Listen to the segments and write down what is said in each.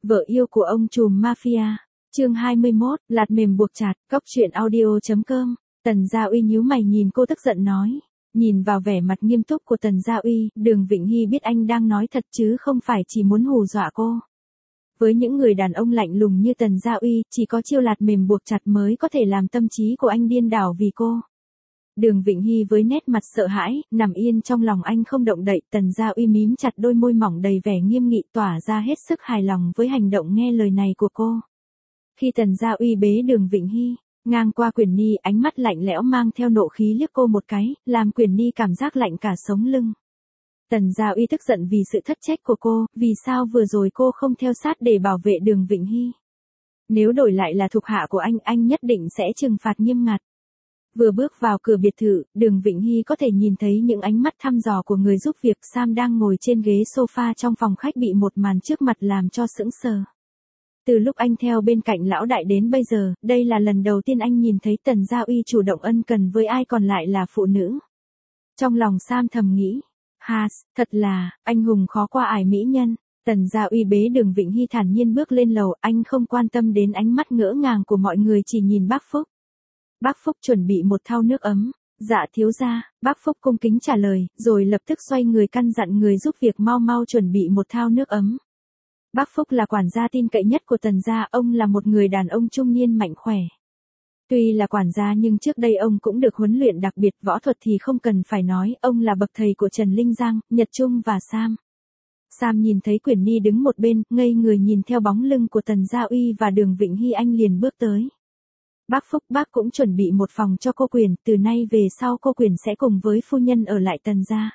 Vợ yêu của ông trùm mafia. Chương 21, lạt mềm buộc chặt, cóc truyện audio.com. Tần Gia Uy nhíu mày nhìn cô tức giận nói. Nhìn vào vẻ mặt nghiêm túc của Tần Gia Uy, Đường Vịnh Hy biết anh đang nói thật chứ không phải chỉ muốn hù dọa cô. Với những người đàn ông lạnh lùng như Tần Gia Uy, chỉ có chiêu lạt mềm buộc chặt mới có thể làm tâm trí của anh điên đảo vì cô. Đường Vịnh Hy với nét mặt sợ hãi, nằm yên trong lòng anh không động đậy. Tần Gia Uy mím chặt đôi môi mỏng đầy vẻ nghiêm nghị, tỏa ra hết sức hài lòng với hành động nghe lời này của cô. Khi Tần Gia Uy bế Đường Vịnh Hy ngang qua Quyền Ni, ánh mắt lạnh lẽo mang theo nộ khí liếc cô một cái, làm Quyền Ni cảm giác lạnh cả sống lưng. Tần Gia Uy tức giận vì sự thất trách của cô, vì sao vừa rồi cô không theo sát để bảo vệ Đường Vịnh Hy. Nếu đổi lại là thuộc hạ của anh nhất định sẽ trừng phạt nghiêm ngặt. Vừa bước vào cửa biệt thự, Đường Vịnh Hy có thể nhìn thấy những ánh mắt thăm dò của người giúp việc. Sam đang ngồi trên ghế sofa trong phòng khách bị một màn trước mặt làm cho sững sờ. Từ lúc anh theo bên cạnh lão đại đến bây giờ, đây là lần đầu tiên anh nhìn thấy Tần Gia Uy chủ động ân cần với ai còn lại là phụ nữ. Trong lòng Sam thầm nghĩ, thật là, anh hùng khó qua ải mỹ nhân. Tần Gia Uy bế Đường Vịnh Hy thản nhiên bước lên lầu, anh không quan tâm đến ánh mắt ngỡ ngàng của mọi người, chỉ nhìn bác Phúc. Bác Phúc chuẩn bị một thau nước ấm. Dạ thiếu gia, bác Phúc cung kính trả lời, rồi lập tức xoay người căn dặn người giúp việc mau chuẩn bị một thau nước ấm. Bác Phúc là quản gia tin cậy nhất của Tần gia, ông là một người đàn ông trung niên mạnh khỏe. Tuy là quản gia nhưng trước đây ông cũng được huấn luyện đặc biệt, võ thuật thì không cần phải nói, ông là bậc thầy của Trần Linh Giang, Nhật Trung và Sam. Sam nhìn thấy Quyền Ni đứng một bên, ngây người nhìn theo bóng lưng của Tần Gia Uy và Đường Vịnh Hy, anh liền bước tới. Bác Phúc, bác cũng chuẩn bị một phòng cho cô Quyền, từ nay về sau cô Quyền sẽ cùng với phu nhân ở lại Tần gia.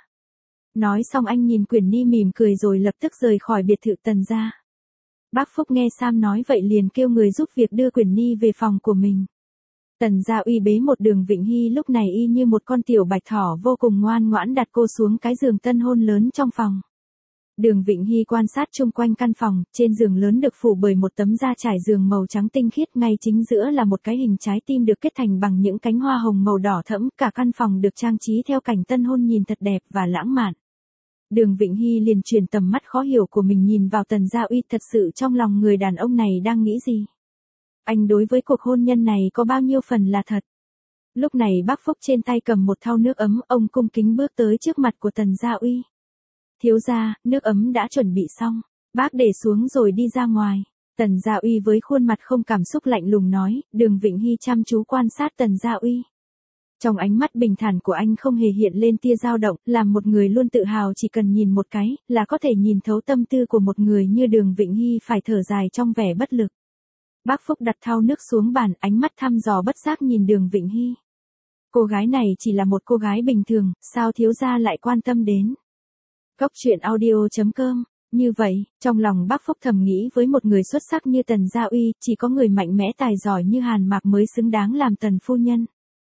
Nói xong anh nhìn Quyền Ni mỉm cười rồi lập tức rời khỏi biệt thự Tần gia. Bác Phúc nghe Sam nói vậy liền kêu người giúp việc đưa Quyền Ni về phòng của mình. Tần Gia Uy bế một Đường Vịnh Hy lúc này y như một con tiểu bạch thỏ vô cùng ngoan ngoãn đặt cô xuống cái giường tân hôn lớn trong phòng. Đường Vịnh Hy quan sát chung quanh căn phòng, trên giường lớn được phủ bởi một tấm da trải giường màu trắng tinh khiết, ngay chính giữa là một cái hình trái tim được kết thành bằng những cánh hoa hồng màu đỏ thẫm, cả căn phòng được trang trí theo cảnh tân hôn nhìn thật đẹp và lãng mạn. Đường Vịnh Hy liền chuyển tầm mắt khó hiểu của mình nhìn vào Tần Gia Uy, thật sự trong lòng người đàn ông này đang nghĩ gì? Anh đối với cuộc hôn nhân này có bao nhiêu phần là thật? Lúc này bác Phúc trên tay cầm một thau nước ấm, ông cung kính bước tới trước mặt của Tần Gia Uy. Thiếu gia, nước ấm đã chuẩn bị xong, bác để xuống rồi đi ra ngoài. Tần Gia Uy với khuôn mặt không cảm xúc lạnh lùng nói. Đường Vịnh Hy chăm chú quan sát Tần Gia Uy. Trong ánh mắt bình thản của anh không hề hiện lên tia dao động, làm một người luôn tự hào chỉ cần nhìn một cái, là có thể nhìn thấu tâm tư của một người như Đường Vịnh Hy phải thở dài trong vẻ bất lực. Bác Phúc đặt thau nước xuống bàn, ánh mắt thăm dò bất giác nhìn Đường Vịnh Hy. Cô gái này chỉ là một cô gái bình thường, sao thiếu gia lại quan tâm đến? Cóc truyện audio.com. Như vậy, trong lòng bác Phúc thầm nghĩ với một người xuất sắc như Tần Gia Uy, chỉ có người mạnh mẽ tài giỏi như Hàn Mạc mới xứng đáng làm Tần phu nhân.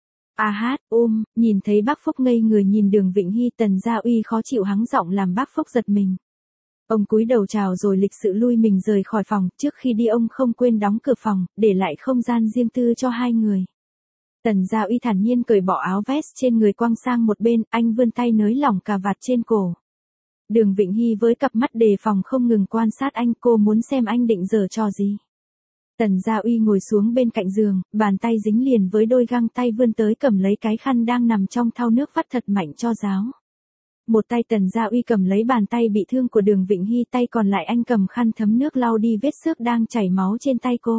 Nhìn thấy bác Phúc ngây người nhìn Đường Vịnh Hy, Tần Gia Uy khó chịu hắng giọng làm bác Phúc giật mình. Ông cúi đầu chào rồi lịch sự lui mình rời khỏi phòng, trước khi đi ông không quên đóng cửa phòng, để lại không gian riêng tư cho hai người. Tần Gia Uy thản nhiên cởi bỏ áo vest trên người quăng sang một bên, anh vươn tay nới lỏng cà vạt trên cổ. Đường Vịnh Hy với cặp mắt đề phòng không ngừng quan sát anh, cô muốn xem anh định giở trò gì. Tần Gia Uy ngồi xuống bên cạnh giường, bàn tay dính liền với đôi găng tay vươn tới cầm lấy cái khăn đang nằm trong thau nước vắt thật mạnh cho ráo. Một tay Tần Gia Uy cầm lấy bàn tay bị thương của Đường Vịnh Hy, tay còn lại anh cầm khăn thấm nước lau đi vết xước đang chảy máu trên tay cô.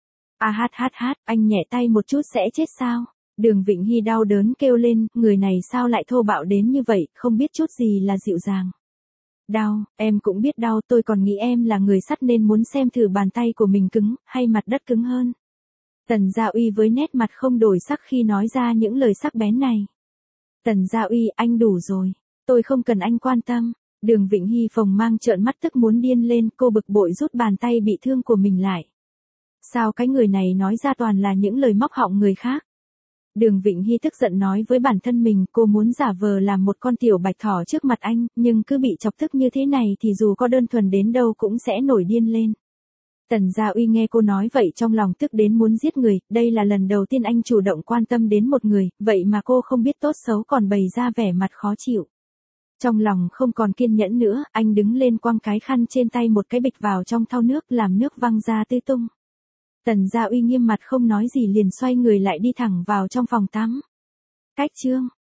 Anh nhẹ tay một chút sẽ chết sao? Đường Vịnh Hy đau đớn kêu lên, người này sao lại thô bạo đến như vậy, không biết chút gì là dịu dàng. Đau, em cũng biết đau, tôi còn nghĩ em là người sắt nên muốn xem thử bàn tay của mình cứng, hay mặt đất cứng hơn. Tần Gia Uy với nét mặt không đổi sắc khi nói ra những lời sắc bén này. Tần Gia Uy, anh đủ rồi, tôi không cần anh quan tâm. Đường Vịnh Hy phồng mang trợn mắt tức muốn điên lên, cô bực bội rút bàn tay bị thương của mình lại. Sao cái người này nói ra toàn là những lời móc họng người khác? Đường Vịnh Hy tức giận nói với bản thân mình, cô muốn giả vờ làm một con tiểu bạch thỏ trước mặt anh, nhưng cứ bị chọc tức như thế này thì dù có đơn thuần đến đâu cũng sẽ nổi điên lên. Tần Gia Uy nghe cô nói vậy trong lòng tức đến muốn giết người, đây là lần đầu tiên anh chủ động quan tâm đến một người, vậy mà cô không biết tốt xấu còn bày ra vẻ mặt khó chịu. Trong lòng không còn kiên nhẫn nữa, anh đứng lên quăng cái khăn trên tay một cái bịch vào trong thau nước làm nước văng ra tứ tung. Tần Gia Uy nghiêm mặt không nói gì liền xoay người lại đi thẳng vào trong phòng tắm. Cách chương